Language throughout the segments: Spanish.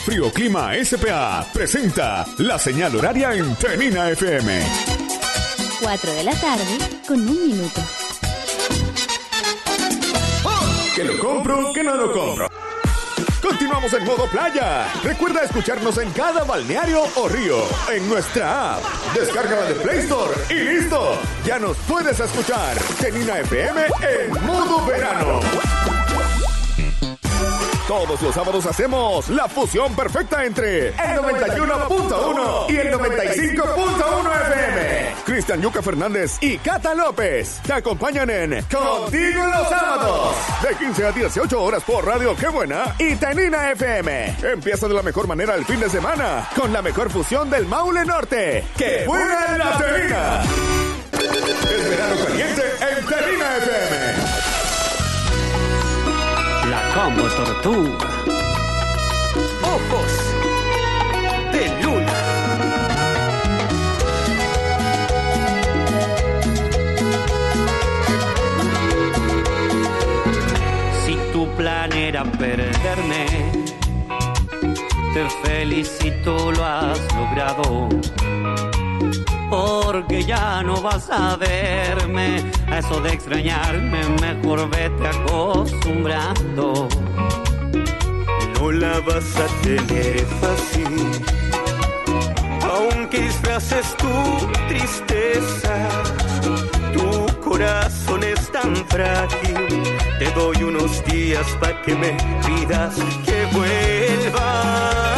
Frioclima S.p.A. presenta la señal horaria en Tenina FM. 4 de la tarde con 1 minuto. Que lo compro, que no lo compro. Continuamos en modo playa. Recuerda escucharnos en cada balneario o río en nuestra app. Descárgala de Play Store y listo. Ya nos puedes escuchar. Tenina FM en modo verano. Todos los sábados hacemos la fusión perfecta entre el 91.1 y el 95.1 FM. Cristian Yuca Fernández y Cata López te acompañan en Contigo los sábados de 15 a 18 horas por Radio Qué Buena y Tenina FM. Empieza de la mejor manera el fin de semana con la mejor fusión del Maule Norte. ¡Qué buena en la Tenina! Es verano caliente en Tenina FM. Como tortuga, ojos de luna. Si tu plan era perderme, te felicito, lo has logrado. Porque ya no vas a verme, a eso de extrañarme, mejor vete acostumbrando. No la vas a tener fácil, aunque disfraces tu tristeza. Tu corazón es tan frágil, te doy unos días para que me pidas que vuelva.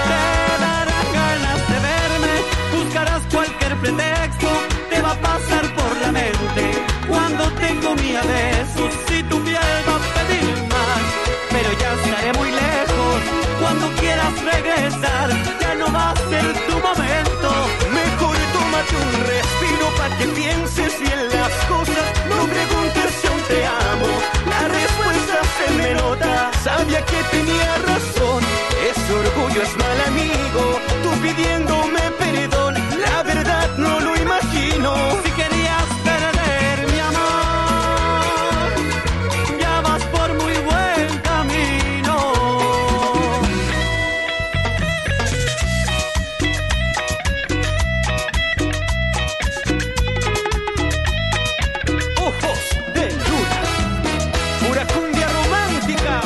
Pretexto te va a pasar por la mente cuando te comía besos y tu piel va a pedir más, pero ya estaré muy lejos. Cuando quieras regresar ya no va a ser tu momento. Mejor tómate un respiro para que pienses bien las cosas. No preguntes si aún te amo, la respuesta se me nota. Sabía que tenía razón, ese orgullo es mal amigo. Tú pidiéndome perdón, la verdad no lo imagino. Si querías perder mi amor, ya vas por muy buen camino. Ojos de luna, pura cumbia romántica.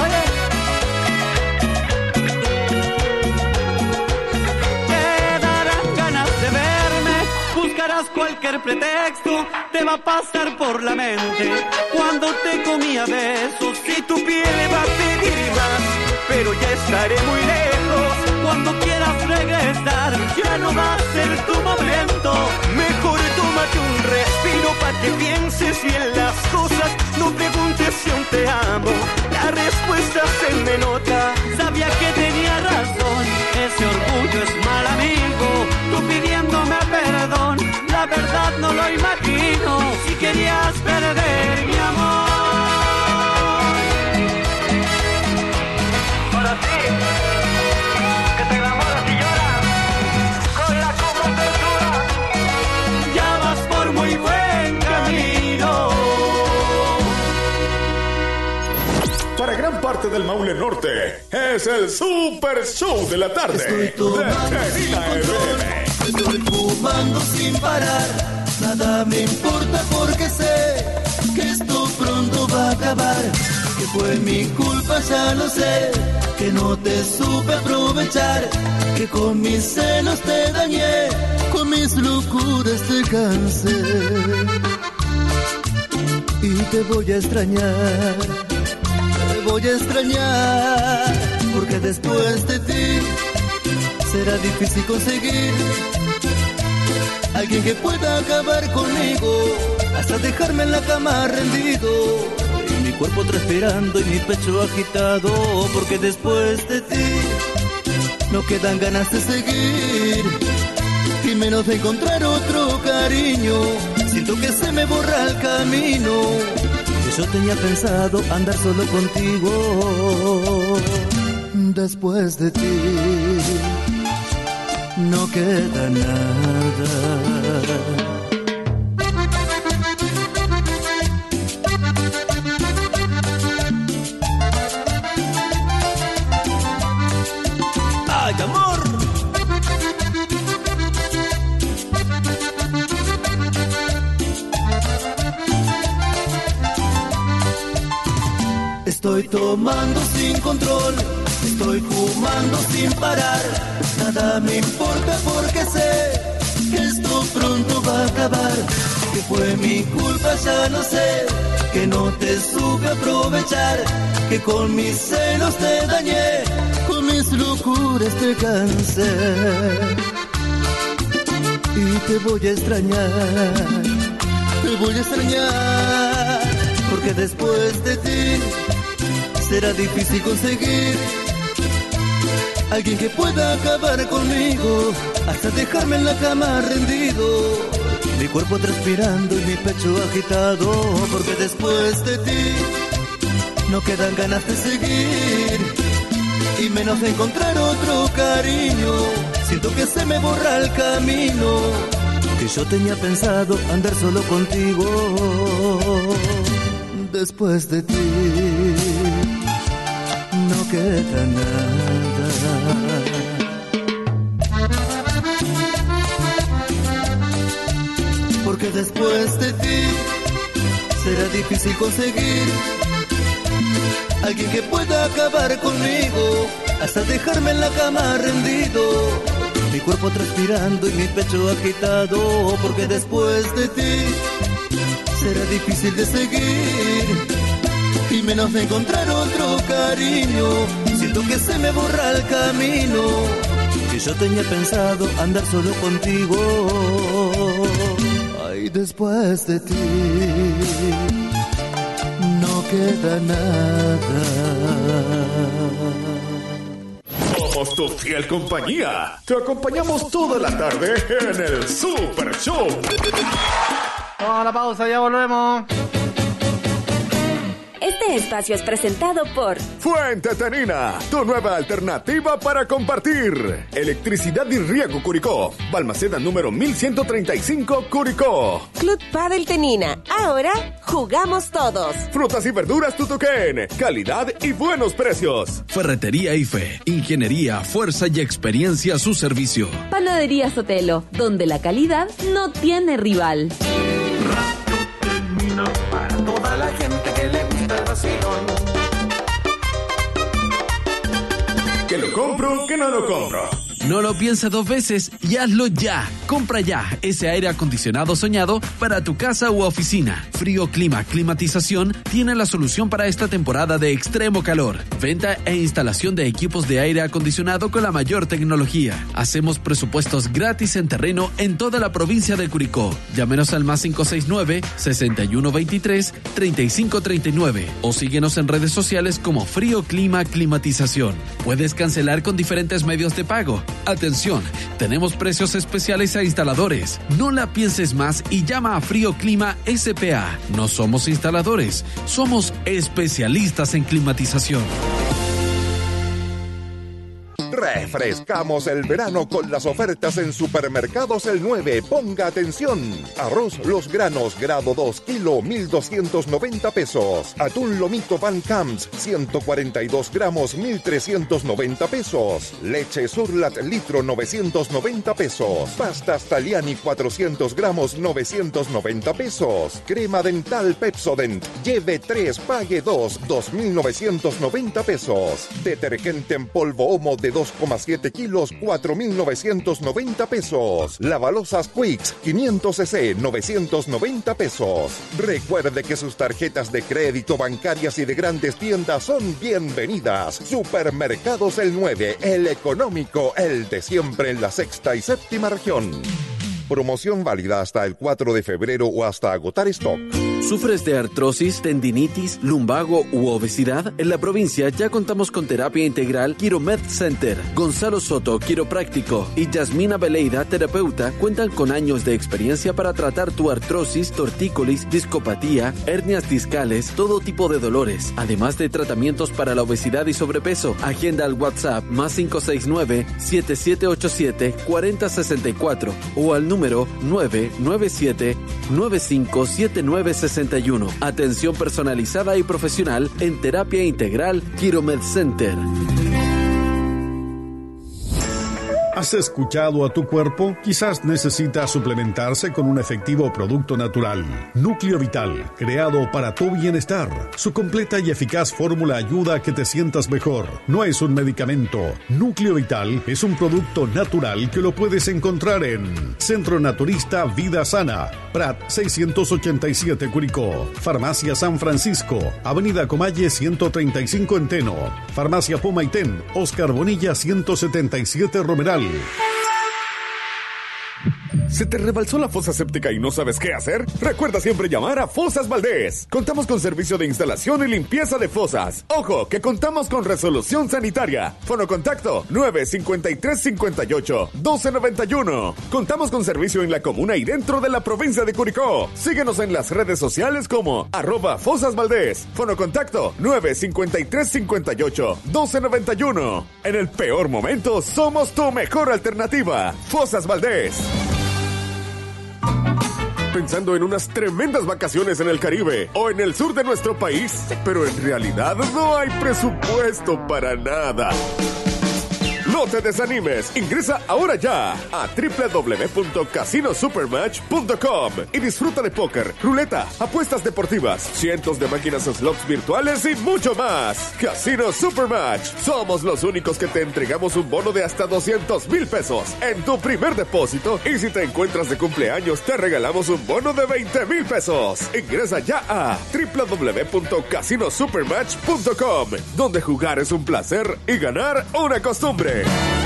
Cualquier pretexto te va a pasar por la mente cuando te comía besos y tu piel va a pedir más, pero ya estaré muy lejos. Cuando quieras regresar ya no va a ser tu momento. Mejor tómate un respiro para que pienses bien las cosas. No preguntes si aún te amo, la respuesta se me nota. Sabía que tenía razón, ese orgullo es mal amigo. Tú pidiéndome perdón, la verdad no lo imagino. Si querías perder mi amor, ahora sí, que te enamoras y lloras con la copa apertura. Ya vas por muy buen camino. Para gran parte del Maule Norte es el Super Show de la tarde de Tenina FM. Estoy fumando sin parar, nada me importa porque sé que esto pronto va a acabar. Que fue mi culpa, ya lo sé, que no te supe aprovechar, que con mis celos te dañé, con mis locuras te cansé. Y te voy a extrañar, porque después de ti será difícil conseguir alguien que pueda acabar conmigo, hasta dejarme en la cama rendido, y mi cuerpo transpirando y mi pecho agitado, porque después de ti no quedan ganas de seguir, y menos de encontrar otro cariño. Siento que se me borra el camino, que yo tenía pensado andar solo contigo. Después de ti no queda nada. Estoy tomando sin control, estoy fumando sin parar. Nada me importa porque sé que esto pronto va a acabar. Que fue mi culpa, ya no sé, que no te supe aprovechar, que con mis celos te dañé, con mis locuras te cansé. Y te voy a extrañar, porque después de ti será difícil conseguir alguien que pueda acabar conmigo, hasta dejarme en la cama rendido, mi cuerpo transpirando y mi pecho agitado, porque después de ti no quedan ganas de seguir, y menos de encontrar otro cariño. Siento que se me borra el camino, que yo tenía pensado andar solo contigo. Después de ti no queda nada. Porque después de ti será difícil conseguir alguien que pueda acabar conmigo, hasta dejarme en la cama rendido, mi cuerpo transpirando y mi pecho agitado. Porque después de ti será difícil de seguir, y menos de encontrar otro cariño. Siento que se me borra el camino, que yo tenía pensado andar solo contigo. Ay, después de ti no queda nada. Somos tu fiel compañía. Te acompañamos toda la tarde en el Super Show. Vamos a la pausa, ya volvemos. Este espacio es presentado por Fuente Tenina, tu nueva alternativa para compartir. Electricidad y Riego Curicó, Balmaceda número 1135 Curicó. Club Padel Tenina, ahora jugamos todos. Frutas y verduras Tutuquén, calidad y buenos precios. Ferretería IFE, ingeniería, fuerza y experiencia a su servicio. Panadería Sotelo, donde la calidad no tiene rival. Radio Tenina, para toda la gente que le gusta el vacilón. Que lo compro, que no lo compro. No lo pienses dos veces y hazlo ya. Compra ya ese aire acondicionado soñado para tu casa u oficina. Frío Clima Climatización tiene la solución para esta temporada de extremo calor. Venta e instalación de equipos de aire acondicionado con la mayor tecnología. Hacemos presupuestos gratis en terreno en toda la provincia de Curicó. Llámenos al más 569-6123-3539 o síguenos en redes sociales como Frío Clima Climatización. Puedes cancelar con diferentes medios de pago. Atención, tenemos precios especiales a instaladores. No la pienses más y llama a Frío Clima SPA. No somos instaladores, somos especialistas en climatización. Refrescamos el verano con las ofertas en Supermercados El 9. Ponga atención. Arroz Los Granos, grado 2 kilo, 1,290 pesos. Atún Lomito Van Camps, 142 gramos, 1,390 pesos. Leche Surlat, litro, 990 pesos. Pastas Taliani, 400 gramos, 990 pesos. Crema dental Pepsodent, lleve 3, pague 2, 2,990 pesos. Detergente en polvo Omo de 2,7 kilos, 4,990 pesos. Lavalosas Quicks, 500 cc, 990 pesos. Recuerde que sus tarjetas de crédito, bancarias y de grandes tiendas son bienvenidas. Supermercados El 9, el económico, el de siempre en la sexta y séptima región. Promoción válida hasta el 4 de febrero o hasta agotar stock. ¿Sufres de artrosis, tendinitis, lumbago u obesidad? En la provincia ya contamos con terapia integral Quiromed Center. Gonzalo Soto, quiropráctico, y Yasmina Beleida, terapeuta, cuentan con años de experiencia para tratar tu artrosis, tortícolis, discopatía, hernias discales, todo tipo de dolores, además de tratamientos para la obesidad y sobrepeso. Agenda al WhatsApp más 569-7787-4064 o al número 997-957961. Atención personalizada y profesional en terapia integral Quiromed Center. ¿Has escuchado a tu cuerpo? Quizás necesita suplementarse con un efectivo producto natural. Núcleo Vital, creado para tu bienestar. Su completa y eficaz fórmula ayuda a que te sientas mejor. No es un medicamento. Núcleo Vital es un producto natural que lo puedes encontrar en Centro Naturista Vida Sana, Prat 687 Curicó. Farmacia San Francisco, Avenida Comalle 135 en Teno. Farmacia Pumaitén, Oscar Bonilla 177 Romeral. ¿Se te rebalsó la fosa séptica y no sabes qué hacer? Recuerda siempre llamar a Fosas Valdés. Contamos con servicio de instalación y limpieza de fosas. ¡Ojo, que contamos con resolución sanitaria! Fonocontacto 953-58-1291. Contamos con servicio en la comuna y dentro de la provincia de Curicó. Síguenos en las redes sociales como @Fosas Valdés. Fonocontacto 953-58-1291. En el peor momento, somos tu mejor alternativa. Fosas Valdés. Pensando en unas tremendas vacaciones en el Caribe o en el sur de nuestro país, pero en realidad no hay presupuesto para nada. No te desanimes, ingresa ahora ya a www.casinosupermatch.com y disfruta de póker, ruleta, apuestas deportivas, cientos de máquinas slots virtuales y mucho más. Casino Supermatch, somos los únicos que te entregamos un bono de hasta 200,000 pesos en tu primer depósito, y si te encuentras de cumpleaños te regalamos un bono de 20,000 pesos. Ingresa ya a www.casinosupermatch.com, donde jugar es un placer y ganar una costumbre.